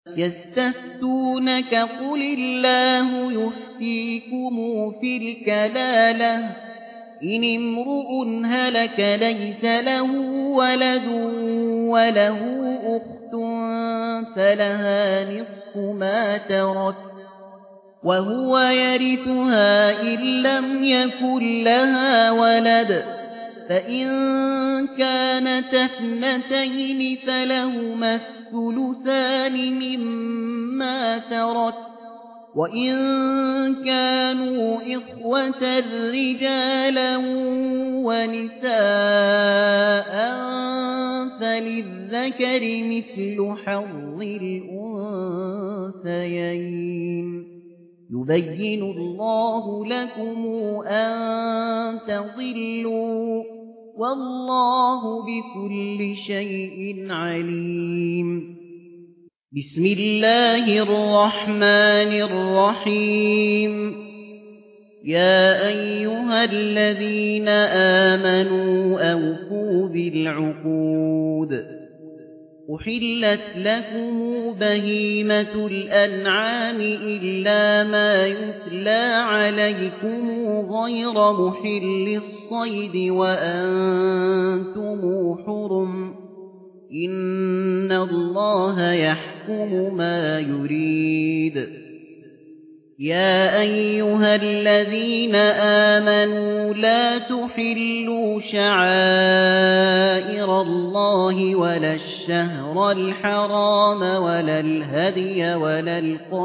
يستفتونك قل الله يفتيكم في الكلالة إن امرؤ هلك ليس له ولد وله أخت فلها نصف ما ترك وهو يرثها إن لم يكن لها ولد فإن كانت اثنتين فلهما الثلثان مما ترك وإن كانوا إخوة رجالا ونساء فللذكر مثل حظ الأنثيين يبين الله لكم أن تضلوا والله بكل شيء عليم بسم الله الرحمن الرحيم يا أيها الذين آمنوا أوفوا بالعقود أحلت لكم بهيمة الأنعام إلا ما يتلى عليكم غير محل الصيد وأنتم حرم إن الله يحكم ما يريد يا أيها الذين آمنوا لا تحلوا شعائر الله ولا الشهر الحرام ولا الهدي ولا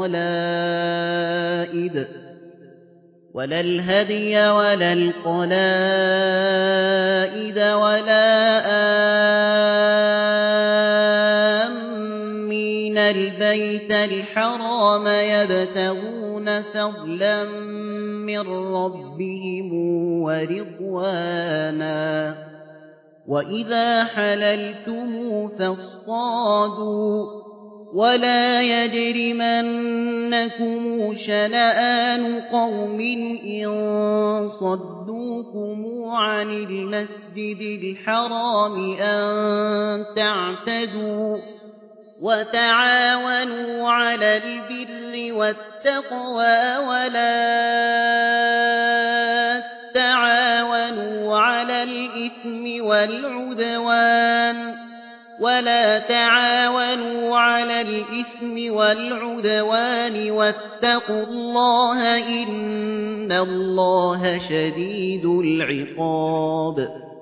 القلائد ولا آمين البيت الحرام يبتغون فضلا من ربهم ورضوانا وإذا حللتم فاصطادوا ولا يجرمنكم شنآن قوم إن صدوكم عن المسجد الحرام أن تعتدوا وتعاونوا على البر والتقوى ولا تعاونوا على الإثم والعدوان واتقوا الله إن الله شديد العقاب